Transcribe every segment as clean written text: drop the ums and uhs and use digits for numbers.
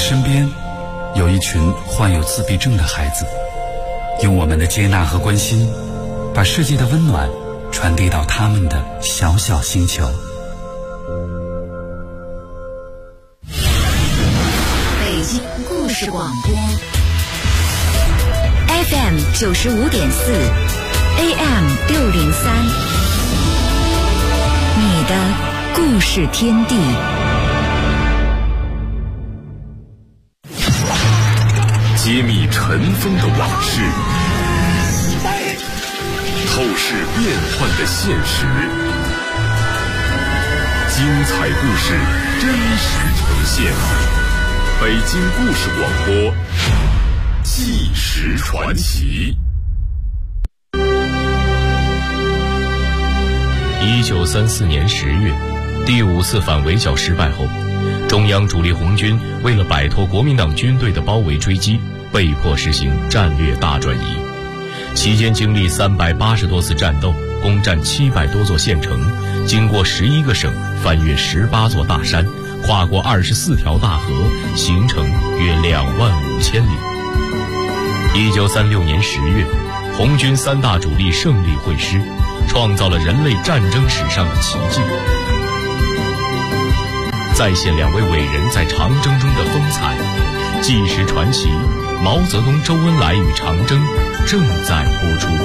身边有一群患有自闭症的孩子，用我们的接纳和关心，把世界的温暖传递到他们的小小星球。 北京故事广播 FM 95.4 AM 603，你的故事天地。 揭秘尘封的往事，透视变幻的现实，精彩故事真实呈现。北京故事广播，纪实传奇。 1934年10月，第5次反围剿失败后，中央主力红军为了摆脱国民党军队的包围追击，被迫实行战略大转移。期间经历380多次战斗，攻占700多座县城，经过11个省，翻越18座大山，跨过24条大河，行程约25000里。1936年10月，红军3大主力胜利会师，创造了人类战争史上的奇迹。再现2位伟人在长征中的风采，纪实传奇毛泽东、周恩来与长征正在播出。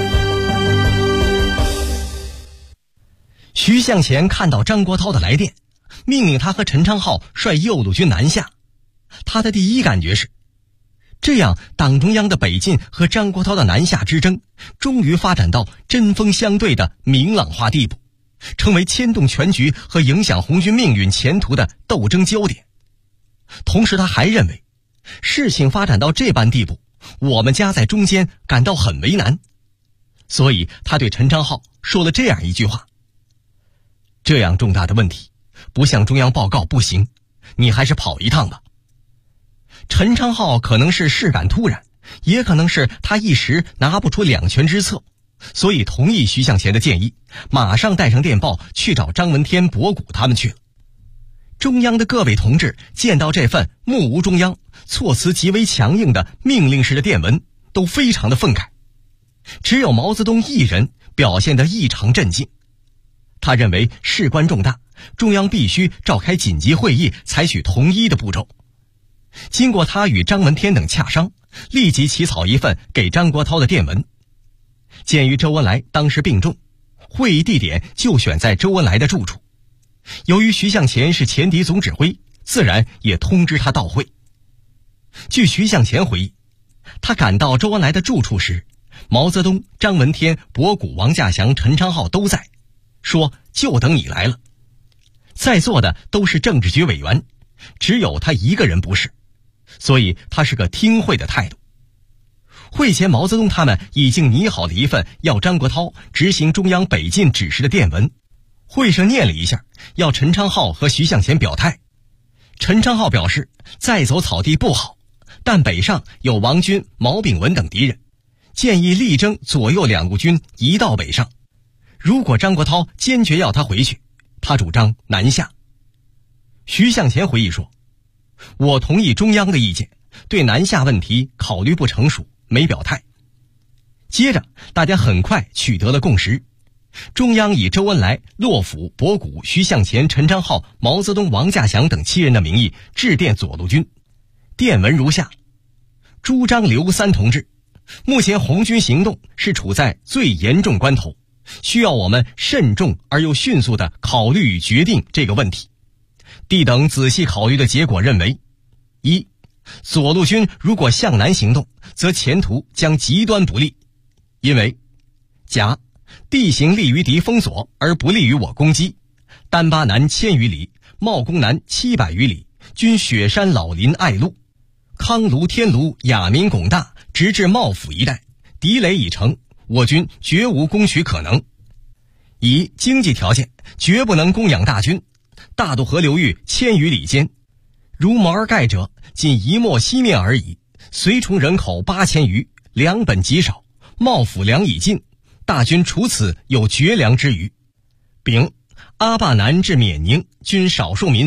徐向前看到张国焘的来电，命令他和陈昌浩率右路军南下。他的第一感觉是，这样党中央的北进和张国焘的南下之争终于发展到针锋相对的明朗化地步，成为牵动全局和影响红军命运前途的斗争焦点。同时他还认为，事情发展到这般地步，我们夹在中间感到很为难。所以他对陈昌浩说了这样一句话：这样重大的问题，不向中央报告不行，你还是跑一趟吧。陈昌浩可能是事感突然，也可能是他一时拿不出两全之策，所以同意徐向前的建议，马上带上电报去找张闻天、博古他们去了。中央的各位同志见到这份目无中央、措辞极为强硬的命令式的电文，都非常的愤慨。只有毛泽东一人表现得异常镇静。他认为事关重大，中央必须召开紧急会议，采取统一的步骤。经过他与张闻天等洽商，立即起草一份给张国焘的电文。鉴于周恩来当时病重，会议地点就选在周恩来的住处。由于徐向前是前敌总指挥，自然也通知他到会。据徐向前回忆，他赶到周恩来的住处时，毛泽东、张闻天、博古、王稼祥、陈昌浩都在，说就等你来了。在座的都是政治局委员，只有他一个人不是，所以他是个听会的态度。会前毛泽东他们已经拟好了一份要张国焘执行中央北进指示的电文，会上念了一下，要陈昌浩和徐向前表态。陈昌浩表示再走草地不好，但北上有王军、毛炳文等敌人，建议力争左右两路军一道北上。如果张国焘坚决要他回去，他主张南下。徐向前回忆说，我同意中央的意见，对南下问题考虑不成熟，没表态。接着大家很快取得了共识，中央以周恩来、骆甫、博古、徐向前、陈昌浩、毛泽东、王稼祥等7人的名义致电左路军。电文如下：朱张刘3同志，目前红军行动是处在最严重关头，需要我们慎重而又迅速地考虑与决定这个问题。D等仔细考虑的结果认为，一、左路军如果向南行动，则前途将极端不利，因为甲地形利于敌封锁而不利于我攻击，丹巴南1000余里，茂功南700余里，均雪山老林隘路，康卢、天卢、雅民、巩大直至茂府一带，敌垒已成，我军绝无攻取可能。以经济条件绝不能供养大军，大渡河流域1000余里间，如毛而盖者仅一没西面而已，随从人口8000余，粮本极少，茂府粮已尽，大军除此有绝粮之余。丙阿坝南至缅宁均少数民族，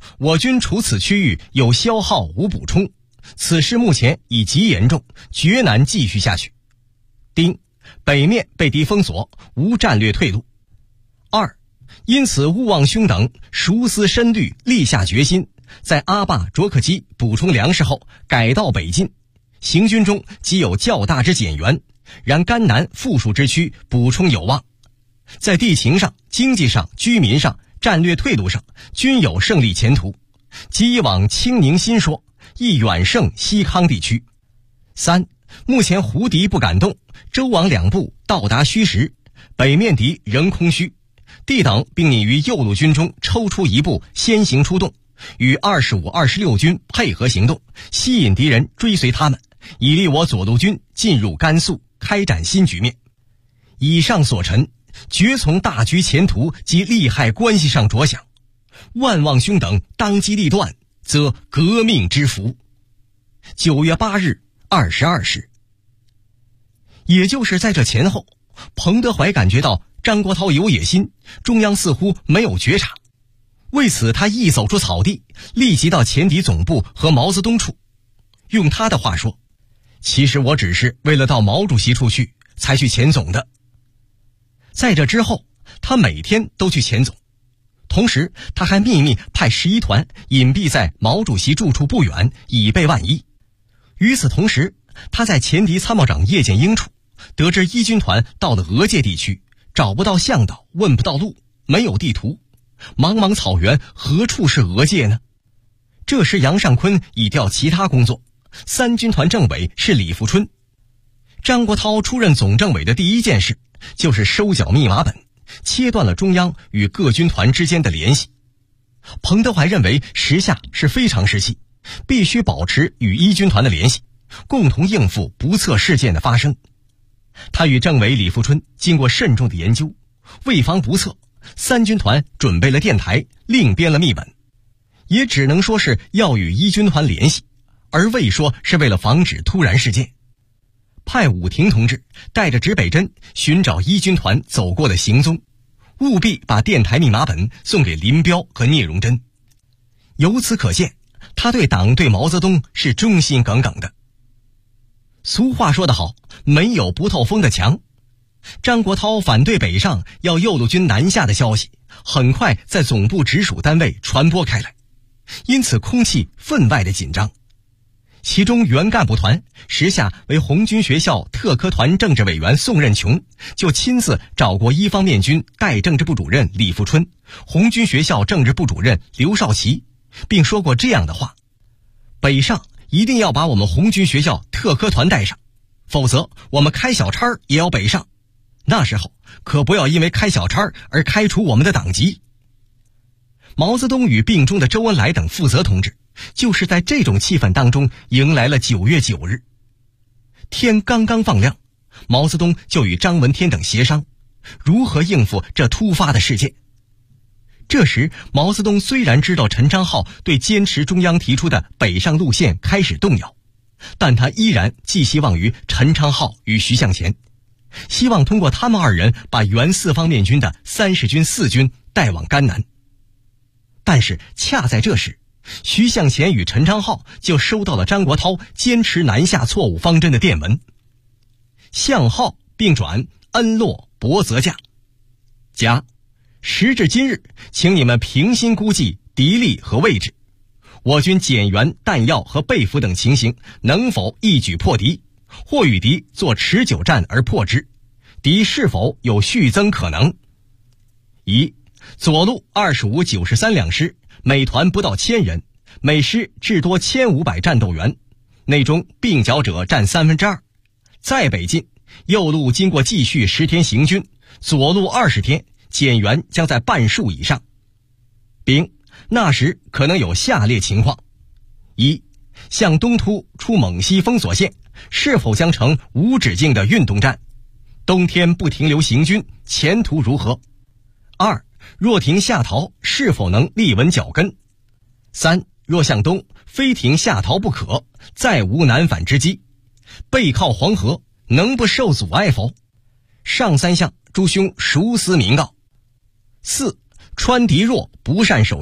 我军除此区域有消耗无补充，此事目前已极严重，绝难继续下去。丁，北面被敌封锁，无战略退路。二，因此勿忘兄等熟思深虑，立下决心，在阿坝卓克基补充粮食后改道北进，行军中即有较大之减员，然甘南富庶之区补充有望，在地形上、经济上、居民上、战略退路上均有胜利前途，即往清宁新说，亦远胜西康地区。三，目前胡敌不敢动，周王两部到达虚实，北面敌仍空虚，弟等并拟于右路军中抽出一部先行出动，与25、26军配合行动，吸引敌人追随他们，以利我左路军进入甘肃，开展新局面。以上所陈，绝从大局前途及利害关系上着想，万望兄等当机立断，则革命之福。9月8日22时。也就是在这前后，彭德怀感觉到张国焘有野心，中央似乎没有觉察。为此他一走出草地，立即到前敌总部和毛泽东处。用他的话说，其实我只是为了到毛主席处去才去前总的。在这之后，他每天都去前总，同时他还秘密派11团隐蔽在毛主席住处不远，以备万一。与此同时，他在前敌参谋长叶剑英处得知一军团到了俄界地区，找不到向导，问不到路，没有地图，茫茫草原何处是俄界呢？这时杨尚昆已调其他工作，3军团政委是李富春。张国焘出任总政委的第一件事就是收缴密码本，切断了中央与各军团之间的联系。彭德怀认为时下是非常时期，必须保持与一军团的联系，共同应付不测事件的发生。他与政委李富春经过慎重的研究，为防不测，3军团准备了电台，另编了密本，也只能说是要与一军团联系，而未说是为了防止突然事件。派武庭同志带着指北针寻找一军团走过的行踪，务必把电台密码本送给林彪和聂荣臻。由此可见，他对党对毛泽东是忠心耿耿的。俗话说得好，没有不透风的墙。张国焘反对北上，要右路军南下的消息很快在总部直属单位传播开来，因此空气分外的紧张。其中原干部团时下为红军学校特科团政治委员宋任穷就亲自找过一方面军代政治部主任李富春、红军学校政治部主任刘少奇，并说过这样的话：北上一定要把我们红军学校特科团带上，否则我们开小差也要北上，那时候可不要因为开小差而开除我们的党籍。毛泽东与病中的周恩来等负责同志就是在这种气氛当中迎来了9月9日。天刚刚放亮，毛泽东就与张闻天等协商如何应付这突发的事件。这时毛泽东虽然知道陈昌浩对坚持中央提出的北上路线开始动摇，但他依然寄希望于陈昌浩与徐向前，希望通过他们2人把原4方面军的30军4军带往甘南。但是恰在这时，徐向前与陈昌浩就收到了张国焘坚持南下错误方针的电文。向浩并转恩洛伯泽驾，甲，时至今日，请你们平心估计敌力和位置，我军减员、弹药和被俘等情形能否一举破敌，或与敌作持久战而破之，敌是否有续增可能。一，左路25、93两师，每团不到1000人，每师至多1500战斗员，内中并剿者占2/3。再北进，右路经过继续10天行军，左路20天，减员将在半数以上。丙，那时可能有下列情况：一，向东突出蒙西封锁线，是否将成无止境的运动战？冬天不停留行军，前途如何？二，若停下逃，是否能立稳脚跟？三，若向东，非停下逃不可，再无南返之机。背靠黄河，能不受阻碍否？上3项，诸兄熟思明告。四，川敌弱，不善守雕，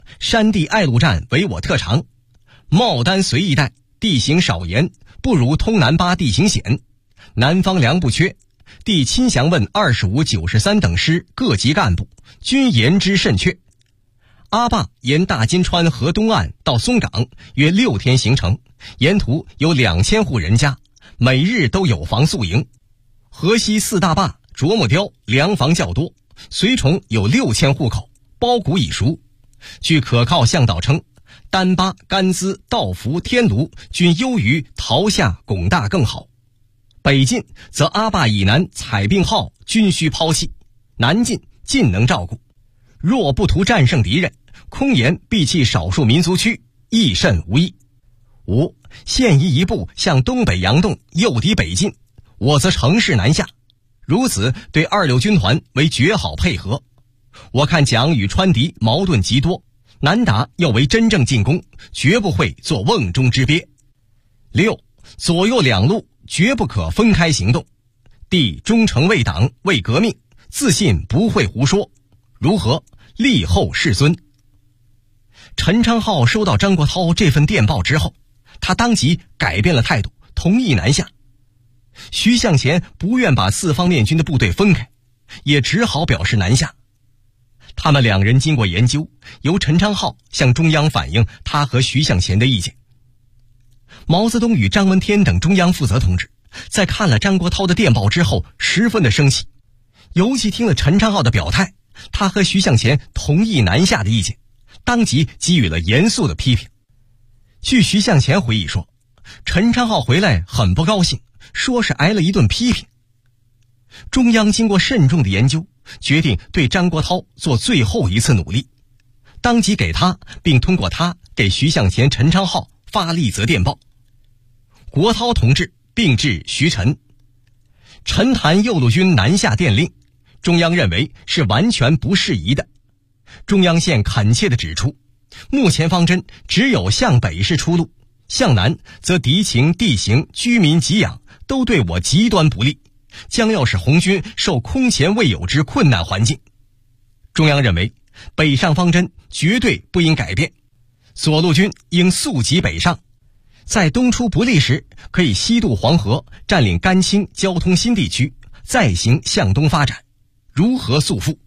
山地爱路战为我特长，茂丹绥一带地形少盐，不如通南巴地形险，南方粮不缺，弟亲详问25、93等师各级干部，均言之甚确。阿坝沿大金川河东岸到松岗约6天行程，沿途有2000户人家，每日都有房宿营。河西4大坝啄木雕粮房较多，随崇有6000户口，包谷已熟。据可靠向导称，丹巴、甘孜、道孚、天炉均优于陶夏、巩大更好。北进则阿坝以南采并号均需抛弃，南进尽能照顾。若不图战胜敌人，空言必弃少数民族区，亦甚无益。5. 现移一步向东北佯动，诱敌北进，我则乘势南下，如此对26军团为绝好配合。我看蒋与川敌矛盾极多，南打要为真正进攻，绝不会做瓮中之鳖。6. 左右两路绝不可分开行动，弟忠诚为党为革命，自信不会胡说，如何？立后世尊。陈昌浩收到张国焘这份电报之后，他当即改变了态度，同意南下。徐向前不愿把4方面军的部队分开，也只好表示南下。他们2人经过研究，由陈昌浩向中央反映他和徐向前的意见。毛泽东与张闻天等中央负责同志在看了张国焘的电报之后十分的生气，尤其听了陈昌浩的表态，他和徐向前同意南下的意见，当即给予了严肃的批评。据徐向前回忆说，陈昌浩回来很不高兴，说是挨了一顿批评。中央经过慎重的研究，决定对张国焘做最后一次努力，当即给他并通过他给徐向前、陈昌浩发了一则电报。国焘同志并致徐陈，陈谈右路军南下电令，中央认为是完全不适宜的。中央现恳切地指出，目前方针只有向北是出路，向南则敌情、地形、居民给养都对我极端不利，将要使红军受空前未有之困难环境。中央认为北上方针绝对不应改变，左路军应速疾北上，在东出不利时可以西渡黄河，占领甘青交通新地区，再行向东发展，如何速复？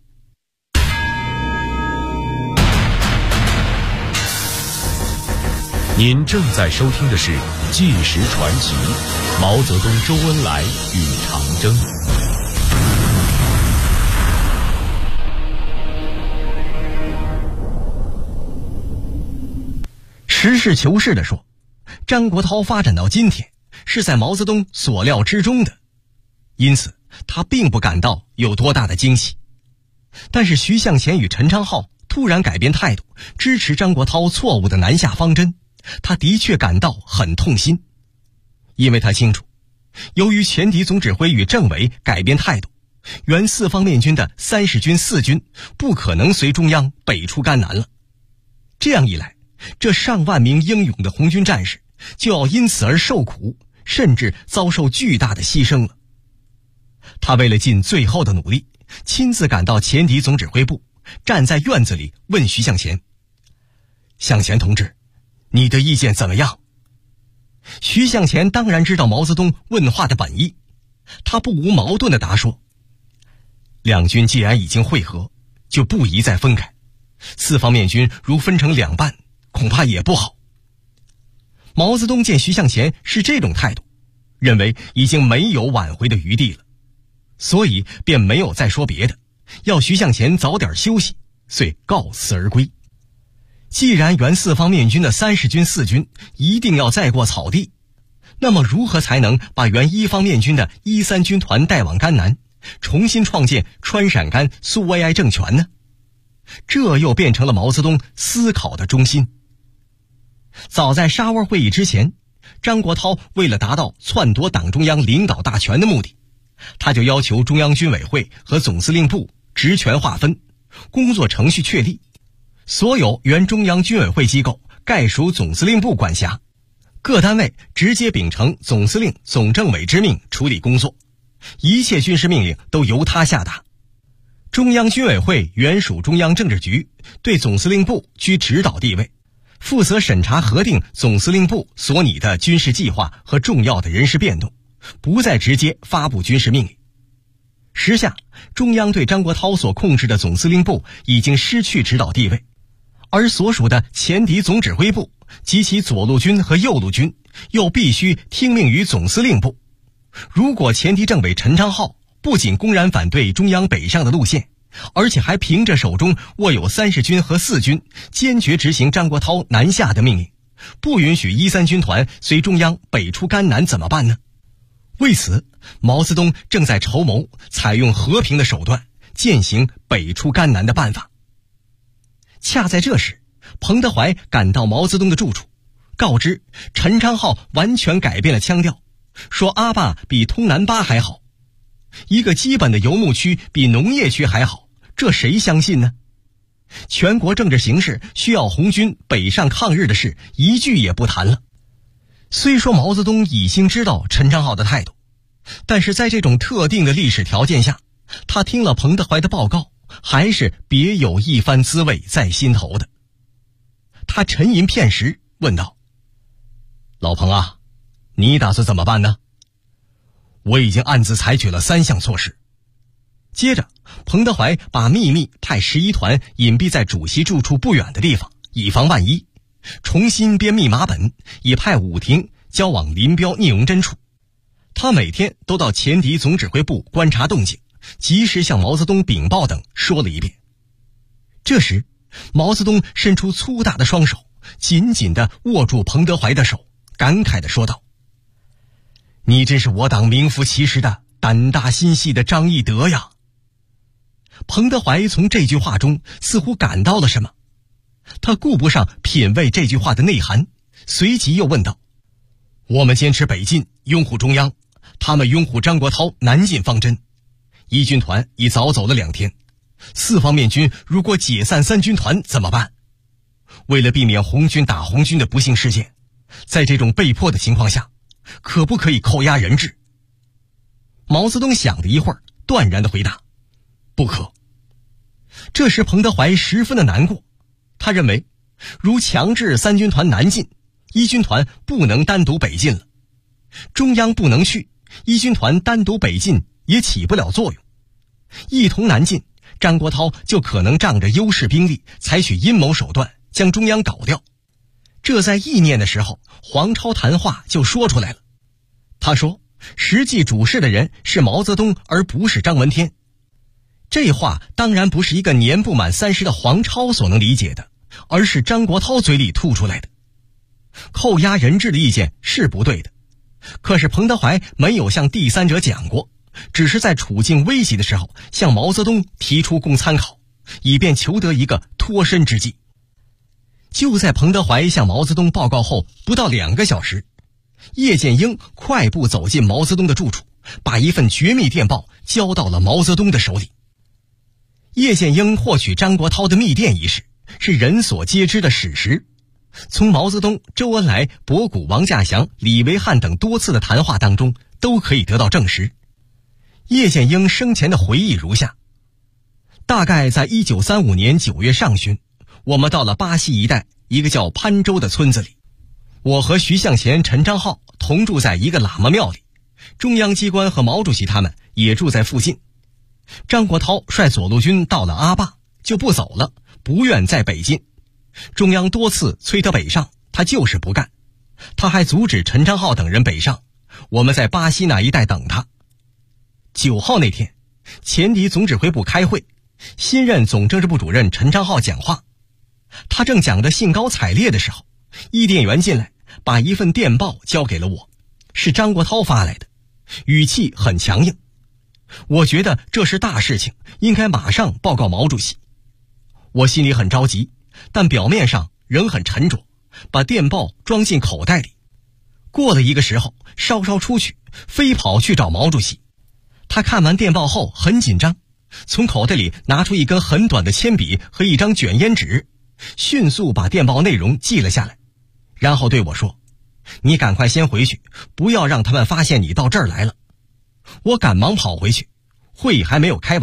您正在收听的是《纪实传奇》，毛泽东、周恩来与长征。 实事求是地说，张国焘发展到今天是在毛泽东所料之中的，因此他并不感到有多大的惊喜。但是徐向前与陈昌浩突然改变态度，支持张国焘错误的南下方针，他的确感到很痛心。因为他清楚，由于前敌总指挥与政委改变态度，原4方面军的30军、4军不可能随中央北出甘南了。这样一来，这上万名英勇的红军战士就要因此而受苦，甚至遭受巨大的牺牲了。他为了尽最后的努力，亲自赶到前敌总指挥部，站在院子里问徐向前：向前同志，你的意见怎么样？徐向前当然知道毛泽东问话的本意，他不无矛盾地答说：两军既然已经会合，就不宜再分开，4方面军如分成2半，恐怕也不好。毛泽东见徐向前是这种态度，认为已经没有挽回的余地了，所以便没有再说别的，要徐向前早点休息，遂告辞而归。既然原4方面军的30军、4军一定要再过草地，那么如何才能把原1方面军的13军团带往甘南，重新创建川陕甘苏维埃政权呢？这又变成了毛泽东思考的中心。早在沙窝会议之前，张国焘为了达到篡夺党中央领导大权的目的，他就要求中央军委会和总司令部职权划分，工作程序确立，所有原中央军委会机构概属总司令部管辖，各单位直接秉承总司令、总政委之命处理工作，一切军事命令都由他下达。 中央军委会原属中央政治局，对总司令部居指导地位，负责审查核定总司令部所拟的军事计划和重要的人事变动，不再直接发布军事命令。时下，中央对张国焘所控制的总司令部已经失去指导地位，而所属的前敌总指挥部及其左路军和右路军又必须听命于总司令部。如果前敌政委陈昌浩不仅公然反对中央北上的路线，而且还凭着手中握有30军和4军，坚决执行张国焘南下的命令，不允许13军团随中央北出甘南，怎么办呢？为此，毛泽东正在筹谋采用和平的手段践行北出甘南的办法。恰在这时，彭德怀赶到毛泽东的住处，告知陈昌浩完全改变了腔调，说阿坝比通南巴还好，一个基本的游牧区比农业区还好，这谁相信呢？全国政治形势需要红军北上抗日的事一句也不谈了。虽说毛泽东已经知道陈昌浩的态度，但是在这种特定的历史条件下，他听了彭德怀的报告，还是别有一番滋味在心头的。他沉吟片时问道：老彭啊，你打算怎么办呢？我已经暗自采取了3项措施。接着，彭德怀把秘密派11团隐蔽在主席住处不远的地方，以防万一，重新编密码本，也派武庭交往林彪、聂荣臻处。他每天都到前敌总指挥部观察动静，及时向毛泽东禀报等说了一遍。这时，毛泽东伸出粗大的双手，紧紧地握住彭德怀的手，感慨地说道：你真是我党名副其实的胆大心细的张翼德呀。彭德怀从这句话中似乎感到了什么，他顾不上品味这句话的内涵，随即又问道：我们坚持北进，拥护中央，他们拥护张国焘南进方针。1军团已早走了2天，4方面军如果解散3军团怎么办？为了避免红军打红军的不幸事件，在这种被迫的情况下，可不可以扣押人质？毛泽东想了一会儿，断然地回答：不可。这时彭德怀十分的难过，他认为如强制3军团南进，1军团不能单独北进了，中央不能去，1军团单独北进也起不了作用，一同南进，张国焘就可能仗着优势兵力，采取阴谋手段将中央搞掉。这在意念的时候，黄超谈话就说出来了。他说实际主事的人是毛泽东，而不是张闻天。这话当然不是一个年不满30的黄超所能理解的，而是张国焘嘴里吐出来的。扣押人质的意见是不对的，可是彭德怀没有向第三者讲过，只是在处境危急的时候向毛泽东提出供参考，以便求得一个脱身之计。就在彭德怀向毛泽东报告后不到2个小时，叶剑英快步走进毛泽东的住处，把一份绝密电报交到了毛泽东的手里。叶剑英获取张国焘的密电一事是人所皆知的史实，从毛泽东、周恩来、博古、王稼祥、李维汉等多次的谈话当中都可以得到证实。叶剑英生前的回忆如下：大概在1935年9月上旬，我们到了巴西一带一个叫潘州的村子里，我和徐向前、陈昌浩同住在一个喇嘛庙里，中央机关和毛主席他们也住在附近。张国焘率左路军到了阿坝就不走了，不愿再北进，中央多次催他北上，他就是不干。他还阻止陈昌浩等人北上，我们在巴西那一带等他。9号那天，前敌总指挥部开会，新任总政治部主任陈昌浩讲话，他正讲得兴高采烈的时候，伊甸园进来，把一份电报交给了我，是张国焘发来的，语气很强硬。我觉得这是大事情，应该马上报告毛主席。我心里很着急，但表面上仍很沉着，把电报装进口袋里。过了一个时候，稍稍出去，飞跑去找毛主席。他看完电报后很紧张，从口袋里拿出一根很短的铅笔和一张卷烟纸，迅速把电报内容记了下来，然后对我说：你赶快先回去，不要让他们发现你到这儿来了。我赶忙跑回去，会议还没有开完，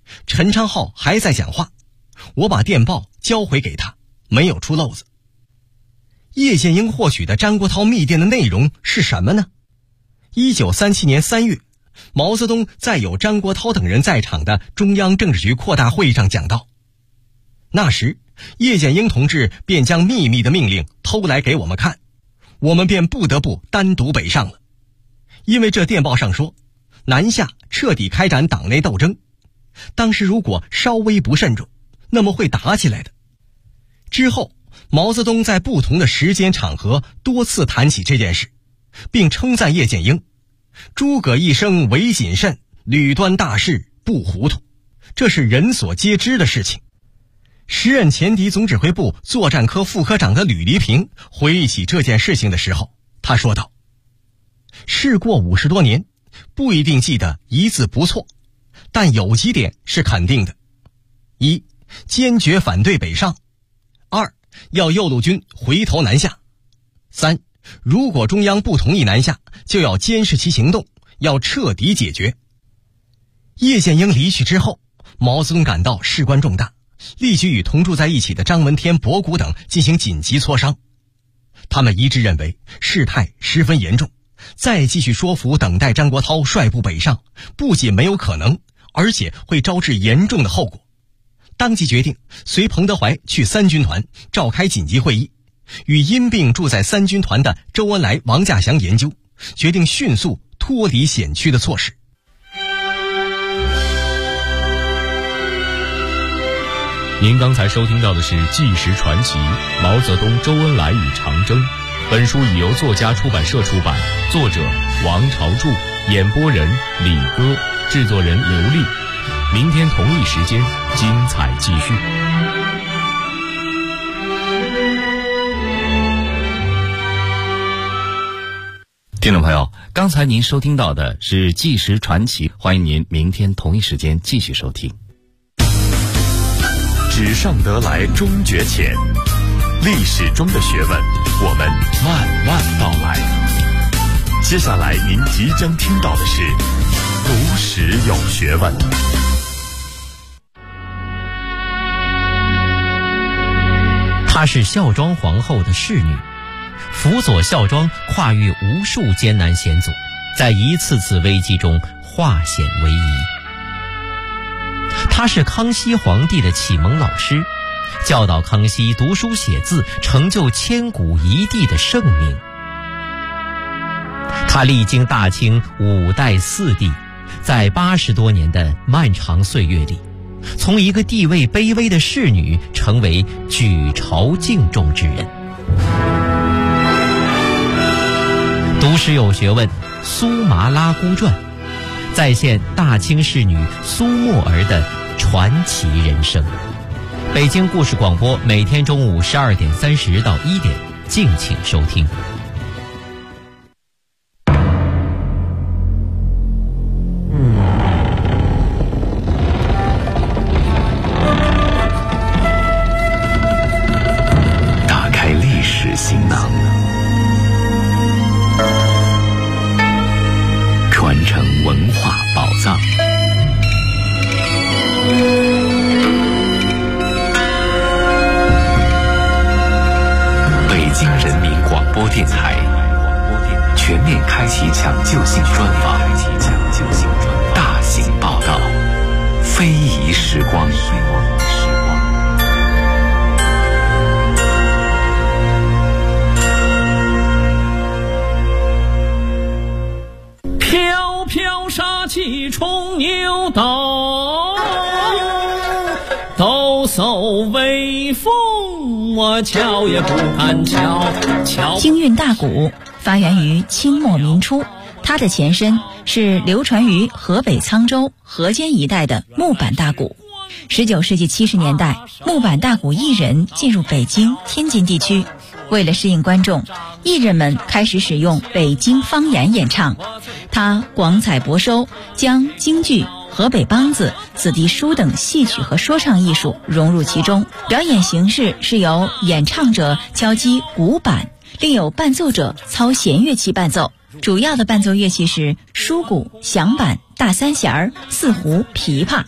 陈昌浩还在讲话，我把电报交回给他，没有出漏子。叶剑英获取的张国焘密电的内容是什么呢？1937年3月，毛泽东在有张国焘等人在场的中央政治局扩大会议上讲到，那时叶剑英同志便将秘密的命令偷来给我们看，我们便不得不单独北上了。因为这电报上说，南下彻底开展党内斗争，当时如果稍微不慎重，那么会打起来的。之后毛泽东在不同的时间场合多次谈起这件事，并称赞叶剑英，诸葛一生唯谨慎，屡端大事不糊涂，这是人所皆知的事情。时任前敌总指挥部作战科副科长的吕黎平回忆起这件事情的时候，他说道，事过50多年，不一定记得一字不错，但有几点是肯定的：一，坚决反对北上；二，要右路军回头南下；三，如果中央不同意南下，就要监视其行动，要彻底解决。叶剑英离去之后，毛泽东感到事关重大，立即与同住在一起的张闻天、博古等进行紧急磋商。他们一致认为事态十分严重，再继续说服等待张国焘率部北上，不仅没有可能，而且会招致严重的后果。当即决定随彭德怀去三军团召开紧急会议，与因病住在三军团的周恩来、王稼祥研究，决定迅速脱离险区的措施。 您刚才收听到的是《纪实传奇：毛泽东、周恩来与长征》。本书已由作家出版社出版，作者王朝柱，演播人李歌，制作人刘丽。明天同一时间，精彩继续。 听众朋友，刚才您收听到的是《纪实传奇》，欢迎您明天同一时间继续收听。 纸上得来终觉浅，历史中的学问，我们慢慢道来。接下来您即将听到的是读史有学问。 她是孝庄皇后的侍女，辅佐孝庄跨越无数艰难险阻，在一次次危机中化险为夷。她是康熙皇帝的启蒙老师，教导康熙读书写字，成就千古一帝的圣明。他历经大清5代4帝，在80多年的漫长岁月里，从一个地位卑微的侍女成为举朝敬重之人。读史有学问，苏麻拉姑传，再现大清侍女苏沫儿的传奇人生。北京故事广播每天中午12点30到1点，敬请收听。 打开历史行囊，传承文化宝藏。北京人民广播电台全面开启抢救性专访，大型报道，非遗时光。 飘飘杀气冲牛刀，抖擞威风，我瞧也不敢瞧。 京韵大鼓发源于清末民初，它的前身是流传于河北沧州、河间一带的木板大鼓。19世纪70年代，木板大鼓艺人进入北京、天津地区，为了适应观众，艺人们开始使用北京方言演唱。他广采博收，将京剧、河北梆子、子弟书等戏曲和说唱艺术融入其中。表演形式是由演唱者敲击鼓板，另有伴奏者操弦乐器伴奏。主要的伴奏乐器是书鼓、响板、大三弦、四胡、琵琶。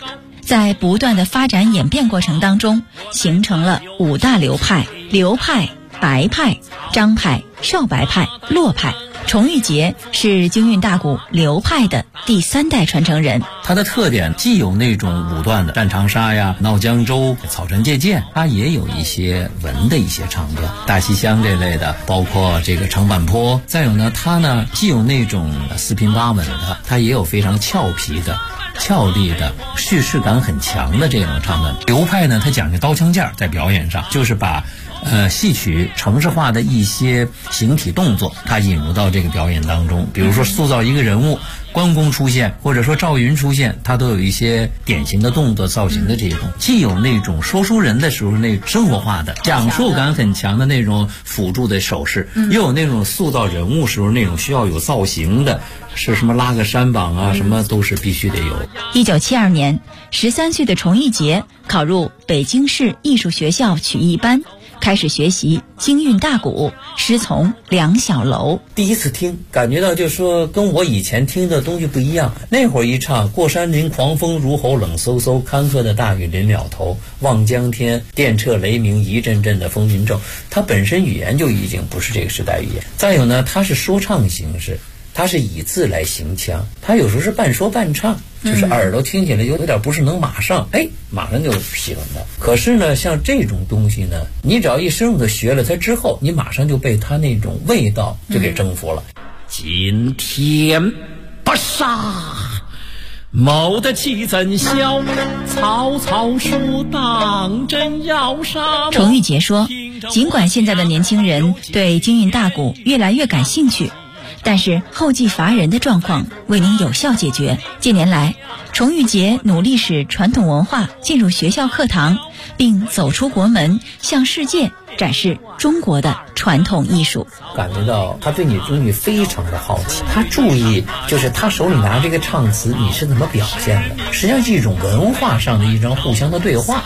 在不断的发展演变过程当中，形成了5大流派：刘派、白派、张派、少白派、骆派。崇玉节是京韵大鼓刘派的第3代传承人。 它的特点既有那种武断的战长沙呀、闹江州、草船借箭，它也有一些文的一些唱段，大西厢这类的，包括这个长坂坡。再有呢，它呢既有那种四平八稳的，它也有非常俏皮的、俏丽的、叙事感很强的这种唱段。刘派呢，它讲究刀枪剑，在表演上就是把戏曲程式化的一些形体动作，它引入到这个表演当中。比如说塑造一个人物，关公出现，或者说赵云出现，它都有一些典型的动作造型的这种，既有那种说书人的时候那生活化的讲述感很强的那种辅助的手势，又有那种塑造人物时候那种需要有造型的，是什么拉个山膀啊，什么都是必须得有。 1972年，13岁的崇玉节考入北京市艺术学校曲艺班，开始学习京韵大鼓，师从梁小楼。 第一次听，感觉到就是说跟我以前听的东西不一样。那会儿一唱过山林狂风如吼，冷飕飕，坎坷的大雨临了头，望江天，电掣雷鸣，一阵阵的风云骤。它本身语言就已经不是这个时代语言。再有呢，它是说唱形式，它是以字来行腔，它有时候是半说半唱，就是耳朵听起来有点不是能马上就喜欢它。可是呢，像这种东西呢，你只要一深入的学了它之后，你马上就被它那种味道就给征服了。 今天不杀，谋得其怎消？曹操说当真要杀。 崇玉节说，尽管现在的年轻人对京韵大鼓越来越感兴趣，但是后继乏人的状况未能有效解决。近年来，崇玉节努力使传统文化进入学校课堂，并走出国门，向世界展示中国的传统艺术。 感觉到他对你东西非常的好奇，他注意就是他手里拿这个唱词你是怎么表现的，实际上是一种文化上的一种互相的对话。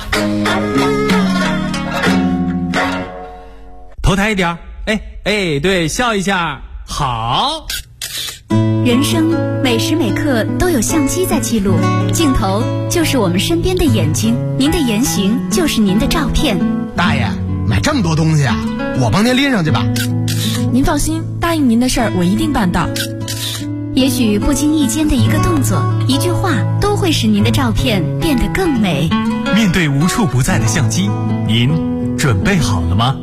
头抬一点，对，笑一下，好。 人生每时每刻都有相机在记录，镜头就是我们身边的眼睛，您的言行就是您的照片。 大爷，买这么多东西啊，我帮您拎上去吧。 您放心，答应您的事儿我一定办到。 也许不经意间的一个动作、一句话，都会使您的照片变得更美。 面对无处不在的相机，您准备好了吗？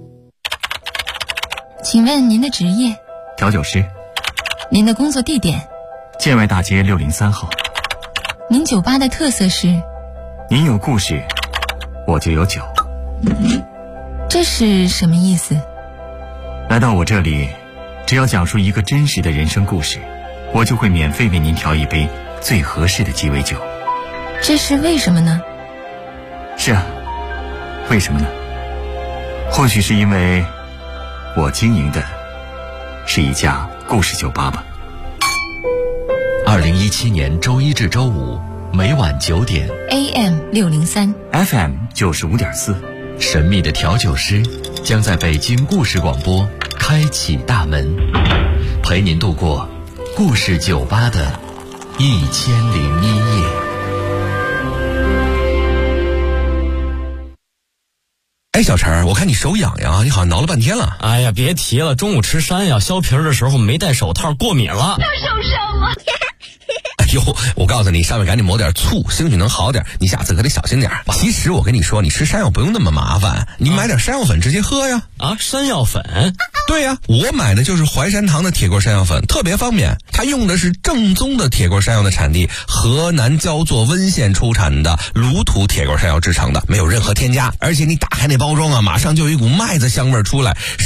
请问您的职业？ 调酒师。 您的工作地点？ 建外大街603号。 您酒吧的特色是？ 您有故事，我就有酒。 这是什么意思？ 来到我这里，只要讲述一个真实的人生故事，我就会免费为您调一杯最合适的鸡尾酒。 这是为什么呢？ 是啊，为什么呢？或许是因为我经营的是一家故事酒吧吧。 2017年周一至周五每晚9点 AM 603 FM 95.4， 神秘的调酒师将在北京故事广播开启大门，陪您度过故事酒吧的1001夜。 哎，小陈，我看你手痒痒，你好像挠了半天了。 哎呀，别提了，中午吃山药削皮的时候没戴手套，过敏了。 又受伤了。 哎呦，我告诉你，上面赶紧抹点醋，兴许能好点。你下次可得小心点。其实我跟你说，你吃山药不用那么麻烦，你买点山药粉直接喝呀。 啊，山药粉？ 对呀，我买的就是淮山堂的铁棍山药粉，特别方便。它用的是正宗的铁棍山药的产地河南焦作温县出产的卤土铁棍山药制成的，没有任何添加。而且你打开那包装啊，马上就有一股麦子香味出来。